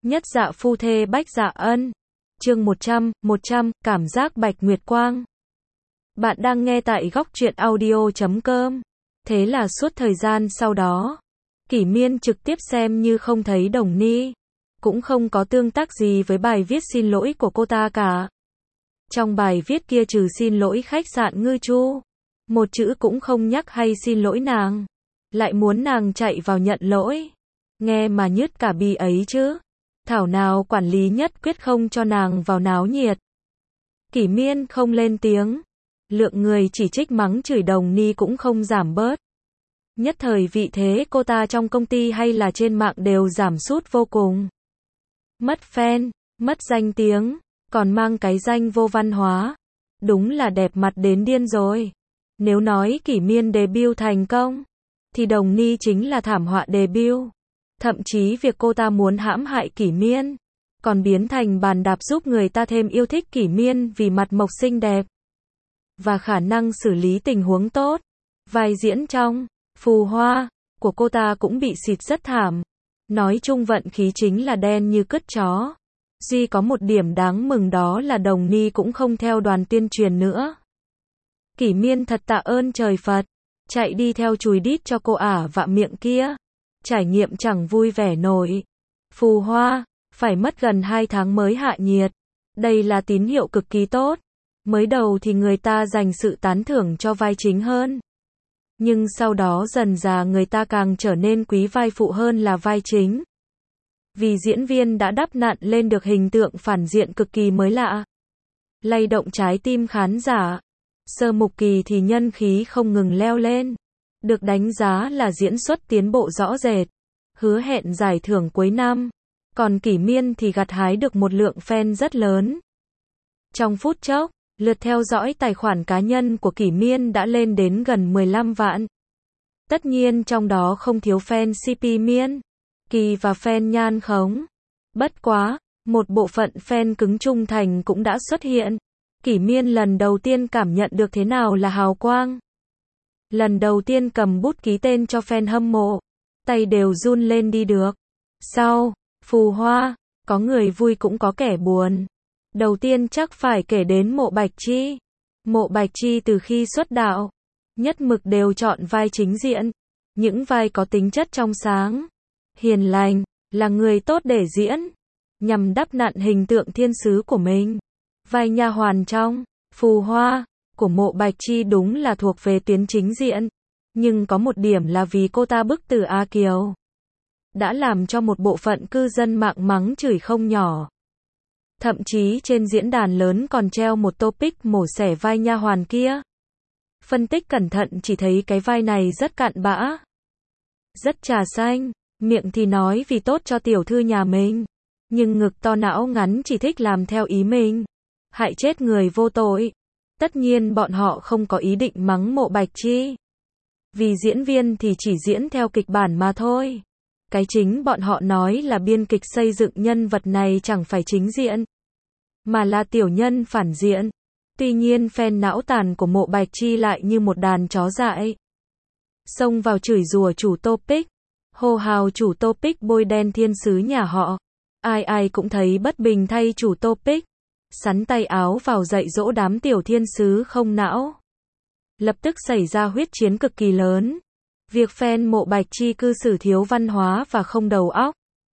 Nhất dạ phu thê Bách Dạ Ân. Chương 100, cảm giác Bạch Nguyệt Quang. Bạn đang nghe tại góc truyện audio.com. Thế là suốt thời gian sau đó, Kỷ Miên trực tiếp xem như không thấy Đồng Ni, cũng không có tương tác gì với bài viết xin lỗi của cô ta cả. Trong bài viết kia trừ xin lỗi khách sạn Ngư Chu, một chữ cũng không nhắc hay xin lỗi nàng, lại muốn nàng chạy vào nhận lỗi. Nghe mà nhứt cả bì ấy chứ. Thảo nào quản lý nhất quyết không cho nàng vào náo nhiệt. Kỷ Miên không lên tiếng. Lượng người chỉ trích mắng chửi Đồng Ni cũng không giảm bớt. Nhất thời vị thế cô ta trong công ty hay là trên mạng đều giảm sút vô cùng. Mất fan, mất danh tiếng, còn mang cái danh vô văn hóa. Đúng là đẹp mặt đến điên rồi. Nếu nói Kỷ Miên debut thành công, thì Đồng Ni chính là thảm họa debut. Thậm chí việc cô ta muốn hãm hại Kỷ Miên, còn biến thành bàn đạp giúp người ta thêm yêu thích Kỷ Miên vì mặt mộc xinh đẹp và khả năng xử lý tình huống tốt. Vai diễn trong Phù Hoa của cô ta cũng bị xịt rất thảm. Nói chung vận khí chính là đen như cứt chó. Duy có một điểm đáng mừng đó là Đồng Ni cũng không theo đoàn tuyên truyền nữa. Kỷ Miên thật tạ ơn trời Phật, chạy đi theo chùi đít cho cô ả vạ miệng kia. Trải nghiệm chẳng vui vẻ nổi. Phù Hoa phải mất gần 2 tháng mới hạ nhiệt. Đây là tín hiệu cực kỳ tốt. Mới đầu thì người ta dành sự tán thưởng cho vai chính hơn. Nhưng sau đó dần dà người ta càng trở nên quý vai phụ hơn là vai chính. Vì diễn viên đã đắp nặn lên được hình tượng phản diện cực kỳ mới lạ, lay động trái tim khán giả. Sơ Mục Kỳ thì nhân khí không ngừng leo lên, được đánh giá là diễn xuất tiến bộ rõ rệt, hứa hẹn giải thưởng cuối năm. Còn Kỷ Miên thì gặt hái được một lượng fan rất lớn. Trong phút chốc, lượt theo dõi tài khoản cá nhân của Kỷ Miên đã lên đến gần 15 vạn. Tất nhiên trong đó không thiếu fan CP Miên, Kỳ và fan Nhan Khống. Bất quá, một bộ phận fan cứng trung thành cũng đã xuất hiện. Kỷ Miên lần đầu tiên cảm nhận được thế nào là hào quang. Lần đầu tiên cầm bút ký tên cho fan hâm mộ, tay đều run lên đi được. Sau Phù Hoa, có người vui cũng có kẻ buồn. Đầu tiên chắc phải kể đến Mộ Bạch Chi. Mộ Bạch Chi từ khi xuất đạo, nhất mực đều chọn vai chính diện. Những vai có tính chất trong sáng, hiền lành, là người tốt để diễn, nhằm đắp nặn hình tượng thiên sứ của mình. Vai nha hoàn trong Phù Hoa của Mộ Bạch Chi đúng là thuộc về tuyến chính diện. Nhưng có một điểm là vì cô ta bức tử A Kiều, đã làm cho một bộ phận cư dân mạng mắng chửi không nhỏ. Thậm chí trên diễn đàn lớn còn treo một topic mổ xẻ vai nha hoàn kia. Phân tích cẩn thận chỉ thấy cái vai này rất cặn bã, rất trà xanh, miệng thì nói vì tốt cho tiểu thư nhà mình, nhưng ngực to não ngắn chỉ thích làm theo ý mình, hại chết người vô tội. Tất nhiên bọn họ không có ý định mắng Mộ Bạch Chi, vì diễn viên thì chỉ diễn theo kịch bản mà thôi. Cái chính bọn họ nói là biên kịch xây dựng nhân vật này chẳng phải chính diện, mà là tiểu nhân phản diện. Tuy nhiên fan não tàn của Mộ Bạch Chi lại như một đàn chó dại, xông vào chửi rủa chủ topic, hô hào chủ topic bôi đen thiên sứ nhà họ. Ai ai cũng thấy bất bình thay chủ topic, sắn tay áo vào dạy dỗ đám tiểu thiên sứ không não. Lập tức xảy ra huyết chiến cực kỳ lớn. Việc fan Mộ Bạch Chi cư xử thiếu văn hóa và không đầu óc,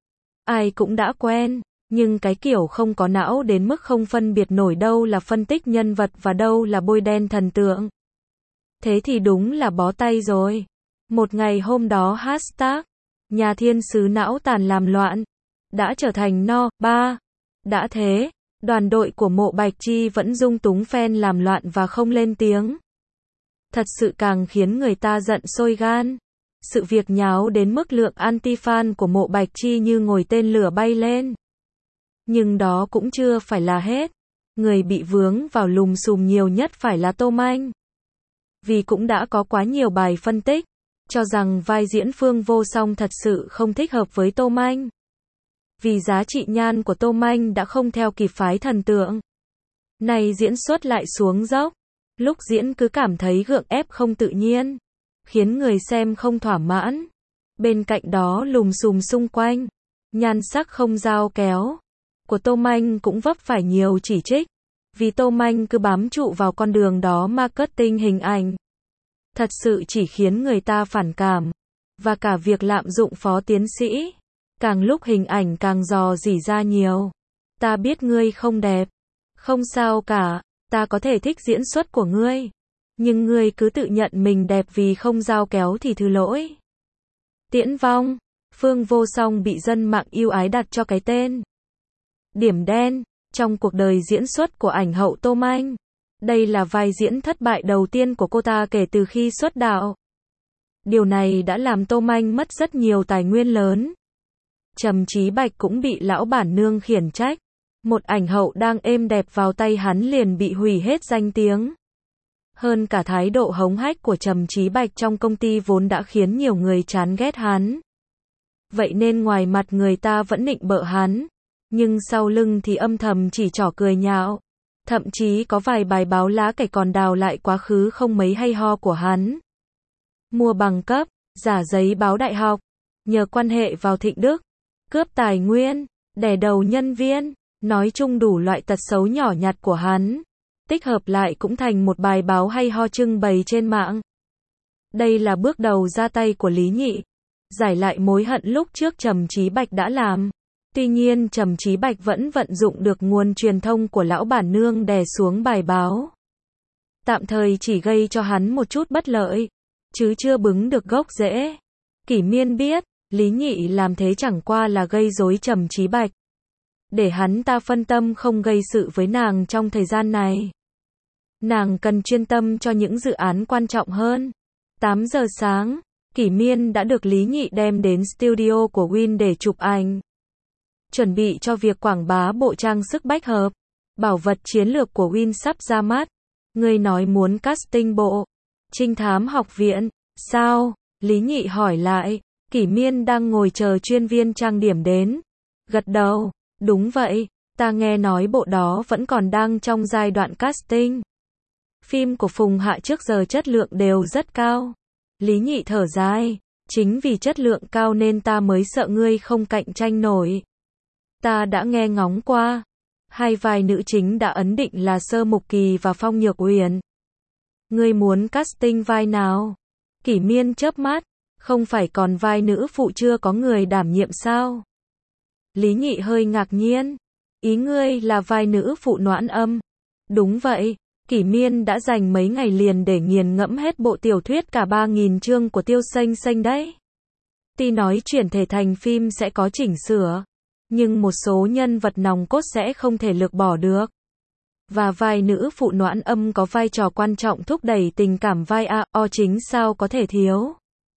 ai cũng đã quen, nhưng cái kiểu không có não đến mức không phân biệt nổi đâu là phân tích nhân vật và đâu là bôi đen thần tượng. Thế thì đúng là bó tay rồi. Một ngày hôm đó hashtag nhà thiên sứ não tàn làm loạn đã trở thành no. 3. Đã thế, đoàn đội của Mộ Bạch Chi vẫn dung túng fan làm loạn và không lên tiếng. Thật sự càng khiến người ta giận sôi gan. Sự việc nháo đến mức lượng anti-fan của Mộ Bạch Chi như ngồi tên lửa bay lên. Nhưng đó cũng chưa phải là hết. Người bị vướng vào lùm xùm nhiều nhất phải là Tô Manh. Vì cũng đã có quá nhiều bài phân tích, cho rằng vai diễn Phương Vô Song thật sự không thích hợp với Tô Manh. Vì giá trị nhan của Tô Manh đã không theo kịp phái thần tượng. Này diễn xuất lại xuống dốc. Lúc diễn cứ cảm thấy gượng ép không tự nhiên, khiến người xem không thỏa mãn. Bên cạnh đó lùm xùm xung quanh, Nhan sắc không dao kéo của Tô Manh cũng vấp phải nhiều chỉ trích, vì Tô Manh cứ bám trụ vào con đường đó marketing hình ảnh. Thật sự chỉ khiến người ta phản cảm, và cả việc lạm dụng phó tiến sĩ. Càng lúc hình ảnh càng rò rỉ ra nhiều. Ta biết ngươi không đẹp. Không sao cả, ta có thể thích diễn xuất của ngươi. Nhưng ngươi cứ tự nhận mình đẹp vì không dao kéo thì thứ lỗi. Tiễn vong, Phương Vô Song bị dân mạng yêu ái đặt cho cái tên điểm đen trong cuộc đời diễn xuất của ảnh hậu Tô Manh. Đây là vai diễn thất bại đầu tiên của cô ta kể từ khi xuất đạo. Điều này đã làm Tô Manh mất rất nhiều tài nguyên lớn. Trầm Chí Bạch cũng bị lão bản nương khiển trách. Một ảnh hậu đang êm đẹp vào tay hắn liền bị hủy hết danh tiếng. Hơn cả thái độ hống hách của Trầm Chí Bạch trong công ty vốn đã khiến nhiều người chán ghét hắn. Vậy nên ngoài mặt người ta vẫn nịnh bợ hắn, nhưng sau lưng thì âm thầm chỉ trỏ cười nhạo. Thậm chí có vài bài báo lá cải còn đào lại quá khứ không mấy hay ho của hắn. Mua bằng cấp, giả giấy báo đại học, nhờ quan hệ vào Thịnh Đức, cướp tài nguyên, đè đầu nhân viên, nói chung đủ loại tật xấu nhỏ nhặt của hắn. Tích hợp lại cũng thành một bài báo hay ho trưng bày trên mạng. Đây là bước đầu ra tay của Lý Nhị, giải lại mối hận lúc trước Trầm Chí Bạch đã làm. Tuy nhiên Trầm Chí Bạch vẫn vận dụng được nguồn truyền thông của lão bản nương đè xuống bài báo. Tạm thời chỉ gây cho hắn một chút bất lợi, chứ chưa bứng được gốc rễ. Kỷ Miên biết, Lý Nhị làm thế chẳng qua là gây rối Trầm Chí Bạch, để hắn ta phân tâm không gây sự với nàng trong thời gian này. Nàng cần chuyên tâm cho những dự án quan trọng hơn. 8 giờ sáng, Kỷ Miên đã được Lý Nhị đem đến studio của Win để chụp ảnh. Chuẩn bị cho việc quảng bá bộ trang sức bách hợp. Bảo vật chiến lược của Win sắp ra mắt. Ngươi nói muốn casting bộ trinh thám học viện, sao? Lý Nhị hỏi lại. Kỷ Miên đang ngồi chờ chuyên viên trang điểm đến. Gật đầu, đúng vậy, ta nghe nói bộ đó vẫn còn đang trong giai đoạn casting. Phim của Phùng Hạ trước giờ chất lượng đều rất cao. Lý Nhị thở dài, chính vì chất lượng cao nên ta mới sợ ngươi không cạnh tranh nổi. Ta đã nghe ngóng qua, hai vai nữ chính đã ấn định là Sơ Mục Kỳ và Phong Nhược Uyển. Ngươi muốn casting vai nào? Kỷ Miên chớp mắt, không phải còn vai nữ phụ chưa có người đảm nhiệm sao? Lý Nhị hơi ngạc nhiên, ý ngươi là vai nữ phụ Noãn Âm? Đúng vậy, Kỷ Miên đã dành mấy ngày liền để nghiền ngẫm hết bộ tiểu thuyết cả 3.000 chương của Tiêu Xanh Xanh đấy. Tuy nói chuyển thể thành phim sẽ có chỉnh sửa, nhưng một số nhân vật nòng cốt sẽ không thể lược bỏ được. Và vai nữ phụ Noãn Âm có vai trò quan trọng thúc đẩy tình cảm vai A.O chính sao có thể thiếu.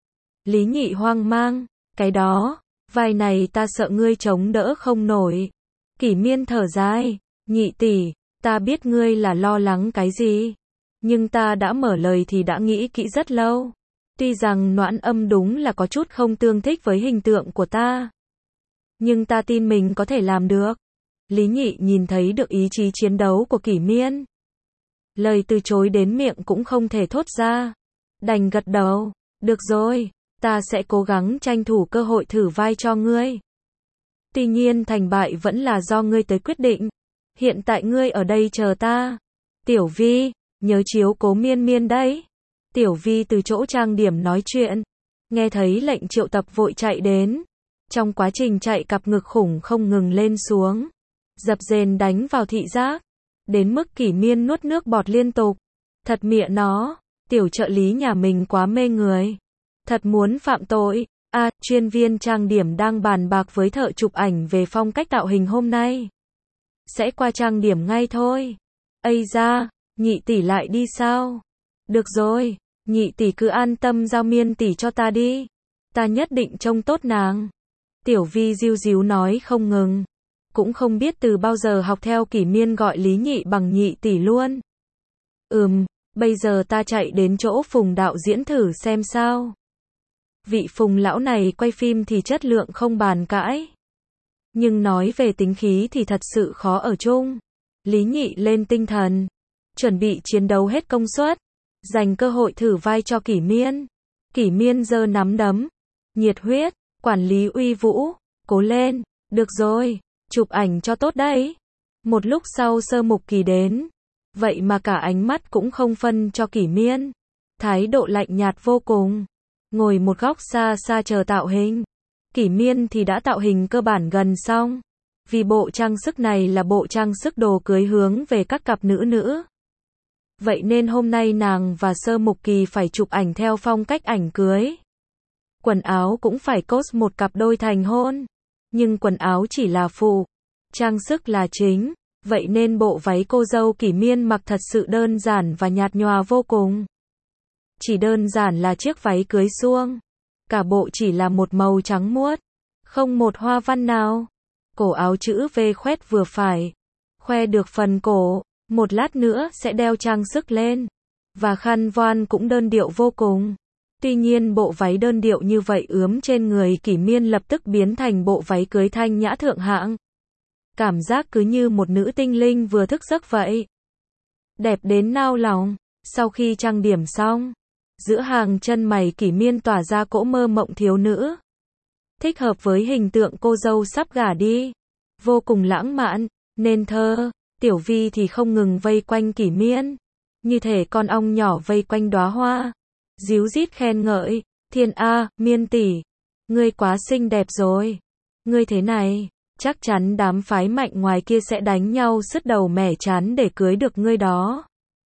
Lý Nhị hoang mang, cái đó, vai này ta sợ ngươi chống đỡ không nổi. Kỷ Miên thở dài, Nhị tỷ, ta biết ngươi là lo lắng cái gì, nhưng ta đã mở lời thì đã nghĩ kỹ rất lâu. Tuy rằng Noãn Âm đúng là có chút không tương thích với hình tượng của ta, nhưng ta tin mình có thể làm được. Lý Nhị nhìn thấy được ý chí chiến đấu của Kỷ Miên. Lời từ chối đến miệng cũng không thể thốt ra. Đành gật đầu, được rồi, ta sẽ cố gắng tranh thủ cơ hội thử vai cho ngươi. Tuy nhiên thành bại vẫn là do ngươi tới quyết định. Hiện tại ngươi ở đây chờ ta. Tiểu Vi, nhớ chiếu cố Miên Miên đấy. Tiểu Vi từ chỗ trang điểm nói chuyện, nghe thấy lệnh triệu tập vội chạy đến. Trong quá trình chạy cặp ngực khủng không ngừng lên xuống, dập dềnh đánh vào thị giác, đến mức Kỷ Miên nuốt nước bọt liên tục. Thật mẹ nó, tiểu trợ lý nhà mình quá mê người. Thật muốn phạm tội. Chuyên viên trang điểm đang bàn bạc với thợ chụp ảnh về phong cách tạo hình hôm nay. Sẽ qua trang điểm ngay thôi. Ây da, Nhị tỷ lại đi sao? Được rồi, Nhị tỷ cứ an tâm giao Miên tỷ cho ta đi. Ta nhất định trông tốt nàng. Tiểu Vi díu díu nói không ngừng. Cũng không biết từ bao giờ học theo Kỷ Miên gọi Lý Nhị bằng Nhị tỷ luôn. Bây giờ ta chạy đến chỗ Phùng đạo diễn thử xem sao. Vị Phùng lão này quay phim thì chất lượng không bàn cãi, nhưng nói về tính khí thì thật sự khó ở chung. Lý Nhị lên tinh thần, chuẩn bị chiến đấu hết công suất, dành cơ hội thử vai cho Kỷ Miên. Kỷ Miên giơ nắm đấm, nhiệt huyết, quản lý uy vũ, Cố lên, được rồi, chụp ảnh cho tốt đấy. Một lúc sau Sơ Mục Kỳ đến, vậy mà cả ánh mắt cũng không phân cho Kỷ Miên. Thái độ lạnh nhạt vô cùng, ngồi một góc xa xa chờ tạo hình. Kỷ Miên thì đã tạo hình cơ bản gần xong, vì bộ trang sức này là bộ trang sức đồ cưới hướng về các cặp nữ nữ. Vậy nên hôm nay nàng và Sơ Mục Kỳ phải chụp ảnh theo phong cách ảnh cưới. Quần áo cũng phải cos một cặp đôi thành hôn, nhưng quần áo chỉ là phụ, trang sức là chính, vậy nên bộ váy cô dâu Kỷ Miên mặc thật sự đơn giản và nhạt nhòa vô cùng. Chỉ đơn giản là chiếc váy cưới suông, cả bộ chỉ là một màu trắng muốt, không một hoa văn nào. Cổ áo chữ V khoét vừa phải, khoe được phần cổ, một lát nữa sẽ đeo trang sức lên, và khăn voan cũng đơn điệu vô cùng. Tuy nhiên bộ váy đơn điệu như vậy ướm trên người Kỷ Miên lập tức biến thành bộ váy cưới thanh nhã thượng hạng. Cảm giác cứ như một nữ tinh linh vừa thức giấc vậy. Đẹp đến nao lòng. Sau khi trang điểm xong, giữa hàng chân mày Kỷ Miên tỏa ra cỗ mơ mộng thiếu nữ. Thích hợp với hình tượng cô dâu sắp gả đi. Vô cùng lãng mạn, nên thơ. Tiểu Vi thì không ngừng vây quanh Kỷ Miên, như thể con ong nhỏ vây quanh đóa hoa. Díu dít khen ngợi, Thiên A, Miên tỷ, ngươi quá xinh đẹp rồi. Ngươi thế này, chắc chắn đám phái mạnh ngoài kia sẽ đánh nhau sứt đầu mẻ chán để cưới được ngươi đó.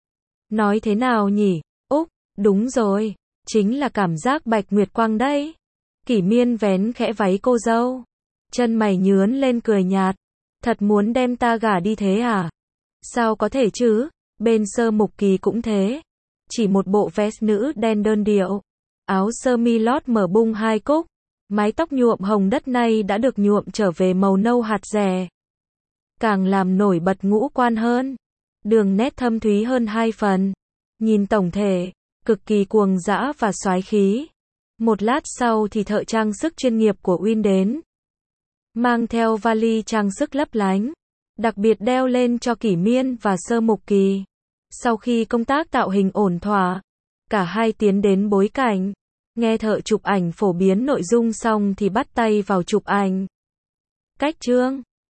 Nói thế nào nhỉ? Úc, đúng rồi, chính là cảm giác Bạch Nguyệt Quang đấy. Kỷ Miên vén khẽ váy cô dâu, chân mày nhướn lên cười nhạt. Thật muốn đem ta gả đi thế à? Sao có thể chứ? Bên Sơ Mục Kỳ cũng thế. Chỉ một bộ vest nữ đen đơn điệu, áo sơ mi lót mở bung hai cúc, mái tóc nhuộm hồng đất nay đã được nhuộm trở về màu nâu hạt dẻ. Càng làm nổi bật ngũ quan hơn, đường nét thâm thúy hơn hai phần. Nhìn tổng thể, cực kỳ cuồng dã và soái khí. Một lát sau thì thợ trang sức chuyên nghiệp của Uyên đến. Mang theo vali trang sức lấp lánh, đặc biệt đeo lên cho Kỷ Miên và Sơ Mục Kỳ. Sau khi công tác tạo hình ổn thỏa, cả hai tiến đến bối cảnh. Nghe thợ chụp ảnh phổ biến nội dung xong thì bắt tay vào chụp ảnh. Cách chương